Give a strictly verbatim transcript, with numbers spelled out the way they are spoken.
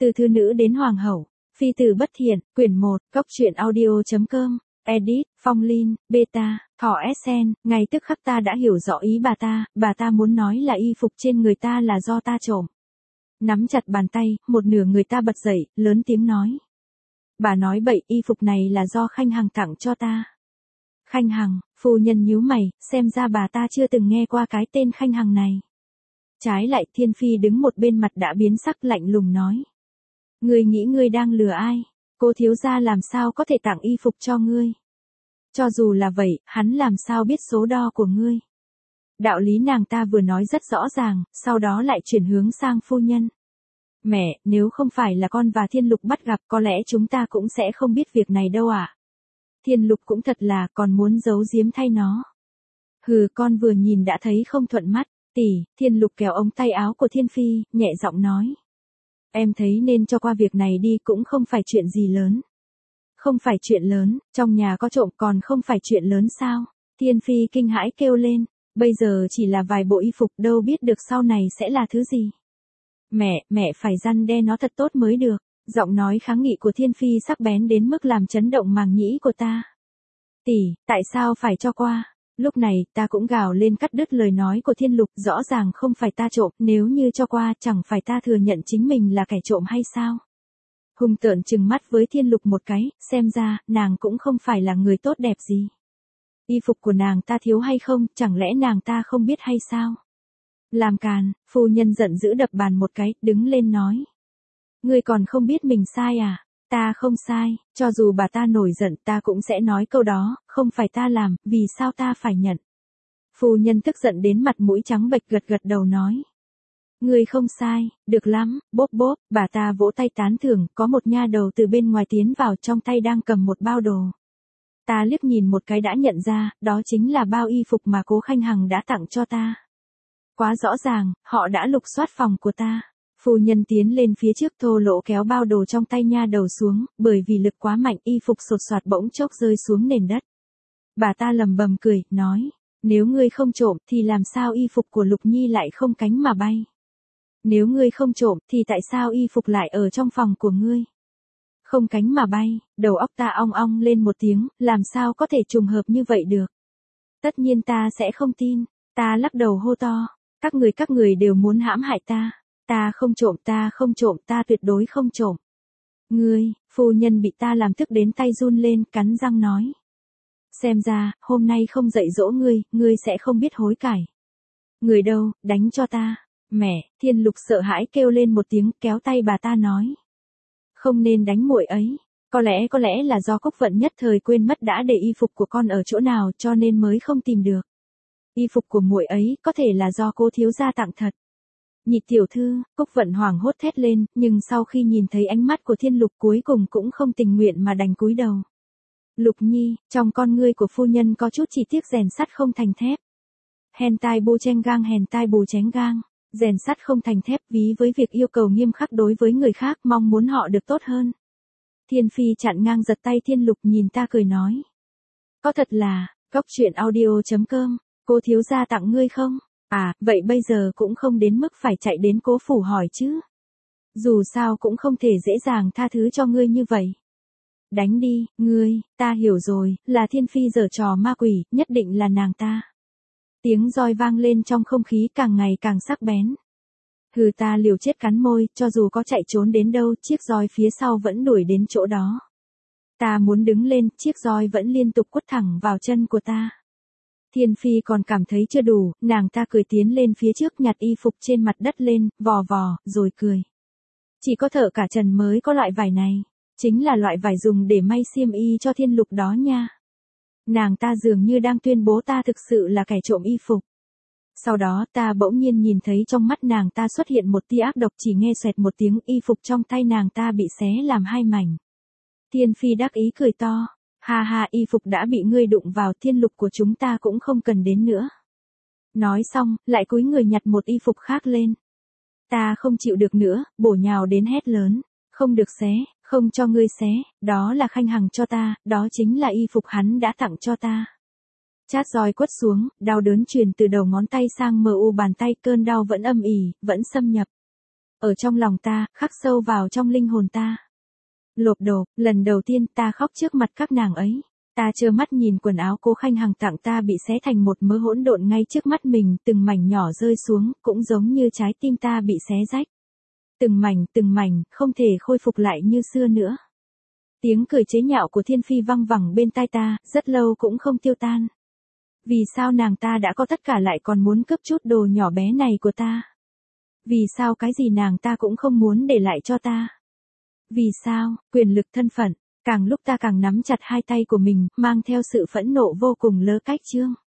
Từ thư nữ đến hoàng hậu, phi tử bất thiện, quyển một, góc truyện audio.com, edit, Phong Linh, beta, thỏ Sen, ngay tức khắc ta đã hiểu rõ ý bà ta, bà ta muốn nói là y phục trên người ta là do ta trộm. Nắm chặt bàn tay, một nửa người ta bật dậy, lớn tiếng nói. Bà nói bậy, y phục này là do Khanh Hằng tặng cho ta. Khanh Hằng, phu nhân nhíu mày, xem ra bà ta chưa từng nghe qua cái tên Khanh Hằng này. Trái lại Thiên Phi đứng một bên mặt đã biến sắc lạnh lùng nói. Ngươi nghĩ ngươi đang lừa ai? Cô thiếu gia làm sao có thể tặng y phục cho ngươi? Cho dù là vậy, hắn làm sao biết số đo của ngươi? Đạo lý nàng ta vừa nói rất rõ ràng, sau đó lại chuyển hướng sang phu nhân. Mẹ, nếu không phải là con và Thiên Lục bắt gặp có lẽ chúng ta cũng sẽ không biết việc này đâu ạ. À? Thiên Lục cũng thật là còn muốn giấu giếm thay nó. Hừ, con vừa nhìn đã thấy không thuận mắt. Tỷ, Thiên Lục kéo ống tay áo của Thiên Phi, nhẹ giọng nói. Em thấy nên cho qua việc này đi, cũng không phải chuyện gì lớn. Không phải chuyện lớn, trong nhà có trộm còn không phải chuyện lớn sao? Thiên Phi kinh hãi kêu lên, bây giờ chỉ là vài bộ y phục đâu biết được sau này sẽ là thứ gì. Mẹ, mẹ phải răn đe nó thật tốt mới được. Giọng nói kháng nghị của Thiên Phi sắc bén đến mức làm chấn động màng nhĩ của ta. Tỷ, tại sao phải cho qua? Lúc này, ta cũng gào lên cắt đứt lời nói của Thiên Lục, rõ ràng không phải ta trộm, nếu như cho qua, chẳng phải ta thừa nhận chính mình là kẻ trộm hay sao? Hung tợn trừng mắt với Thiên Lục một cái, xem ra, nàng cũng không phải là người tốt đẹp gì. Y phục của nàng ta thiếu hay không, chẳng lẽ nàng ta không biết hay sao? Làm càn, phu nhân giận dữ đập bàn một cái, đứng lên nói. Ngươi còn không biết mình sai à? Ta không sai, cho dù bà ta nổi giận ta cũng sẽ nói câu đó, không phải ta làm, vì sao ta phải nhận. Phu nhân tức giận đến mặt mũi trắng bệch gật gật đầu nói. Ngươi không sai, được lắm, bốp bốp, bà ta vỗ tay tán thưởng, có một nha đầu từ bên ngoài tiến vào trong tay đang cầm một bao đồ. Ta liếc nhìn một cái đã nhận ra, đó chính là bao y phục mà cố Khanh Hằng đã tặng cho ta. Quá rõ ràng, họ đã lục soát phòng của ta. Phu nhân tiến lên phía trước thô lỗ kéo bao đồ trong tay nha đầu xuống, bởi vì lực quá mạnh y phục sột soạt bỗng chốc rơi xuống nền đất. Bà ta lầm bầm cười, nói, nếu ngươi không trộm thì làm sao y phục của Lục Nhi lại không cánh mà bay? Nếu ngươi không trộm thì tại sao y phục lại ở trong phòng của ngươi? Không cánh mà bay, đầu óc ta ong ong lên một tiếng, làm sao có thể trùng hợp như vậy được? Tất nhiên ta sẽ không tin, ta lắc đầu hô to, các người các người đều muốn hãm hại ta. Ta không trộm, ta không trộm, ta tuyệt đối không trộm. Ngươi, phu nhân bị ta làm tức đến tay run lên, cắn răng nói. Xem ra, hôm nay không dạy dỗ ngươi, ngươi sẽ không biết hối cải. Người đâu, đánh cho ta. Mẹ, Thiên Lục sợ hãi kêu lên một tiếng, kéo tay bà ta nói. Không nên đánh muội ấy. Có lẽ có lẽ là do Cúc Vận nhất thời quên mất đã để y phục của con ở chỗ nào cho nên mới không tìm được. Y phục của muội ấy có thể là do cô thiếu gia tặng thật. Nhị tiểu thư, Cúc Vận hoảng hốt thét lên, nhưng sau khi nhìn thấy ánh mắt của Thiên Lục cuối cùng cũng không tình nguyện mà đành cúi đầu. Lục Nhi, trong con ngươi của phu nhân có chút chỉ tiếc rèn sắt không thành thép. Hèn tai bù chen gang hèn tai bù chén gang, rèn sắt không thành thép ví với việc yêu cầu nghiêm khắc đối với người khác mong muốn họ được tốt hơn. Thiên Phi chặn ngang giật tay Thiên Lục nhìn ta cười nói. Có thật là, góc truyện audio.com, cô thiếu gia tặng ngươi không? À, vậy bây giờ cũng không đến mức phải chạy đến Cố phủ hỏi chứ. Dù sao cũng không thể dễ dàng tha thứ cho ngươi như vậy. Đánh đi, ngươi, ta hiểu rồi, là Thiên Phi giở trò ma quỷ, nhất định là nàng ta. Tiếng roi vang lên trong không khí càng ngày càng sắc bén. Hừ, ta liều chết cắn môi, cho dù có chạy trốn đến đâu, chiếc roi phía sau vẫn đuổi đến chỗ đó. Ta muốn đứng lên, chiếc roi vẫn liên tục quất thẳng vào chân của ta. Thiên Phi còn cảm thấy chưa đủ, nàng ta cười tiến lên phía trước nhặt y phục trên mặt đất lên, vò vò, rồi cười. Chỉ có Thợ Cả Trần mới có loại vải này, chính là loại vải dùng để may xiêm y cho Thiên Lục đó nha. Nàng ta dường như đang tuyên bố ta thực sự là kẻ trộm y phục. Sau đó ta bỗng nhiên nhìn thấy trong mắt nàng ta xuất hiện một tia ác độc, chỉ nghe xoẹt một tiếng y phục trong tay nàng ta bị xé làm hai mảnh. Thiên Phi đắc ý cười to. Ha ha, y phục đã bị ngươi đụng vào, Thiên Lục của chúng ta cũng không cần đến nữa. Nói xong, lại cúi người nhặt một y phục khác lên. Ta không chịu được nữa, bổ nhào đến hét lớn. Không được xé, không cho ngươi xé, đó là Khanh Hằng cho ta, đó chính là y phục hắn đã tặng cho ta. Chát roi quất xuống, đau đớn truyền từ đầu ngón tay sang mờ u bàn tay, cơn đau vẫn âm ỉ, vẫn xâm nhập. ở trong lòng ta, khắc sâu vào trong linh hồn ta. Lộp đổ, lần đầu tiên ta khóc trước mặt các nàng ấy. Ta trơ mắt nhìn quần áo Cố Khanh Hằng tặng ta bị xé thành một mớ hỗn độn ngay trước mắt mình, từng mảnh nhỏ rơi xuống, cũng giống như trái tim ta bị xé rách. Từng mảnh, từng mảnh, không thể khôi phục lại như xưa nữa. Tiếng cười chế nhạo của Thiên Phi văng vẳng bên tai ta, rất lâu cũng không tiêu tan. Vì sao nàng ta đã có tất cả lại còn muốn cướp chút đồ nhỏ bé này của ta? Vì sao cái gì nàng ta cũng không muốn để lại cho ta? Vì sao, quyền lực thân phận, càng lúc ta càng nắm chặt hai tay của mình, mang theo sự phẫn nộ vô cùng lớ cách chương.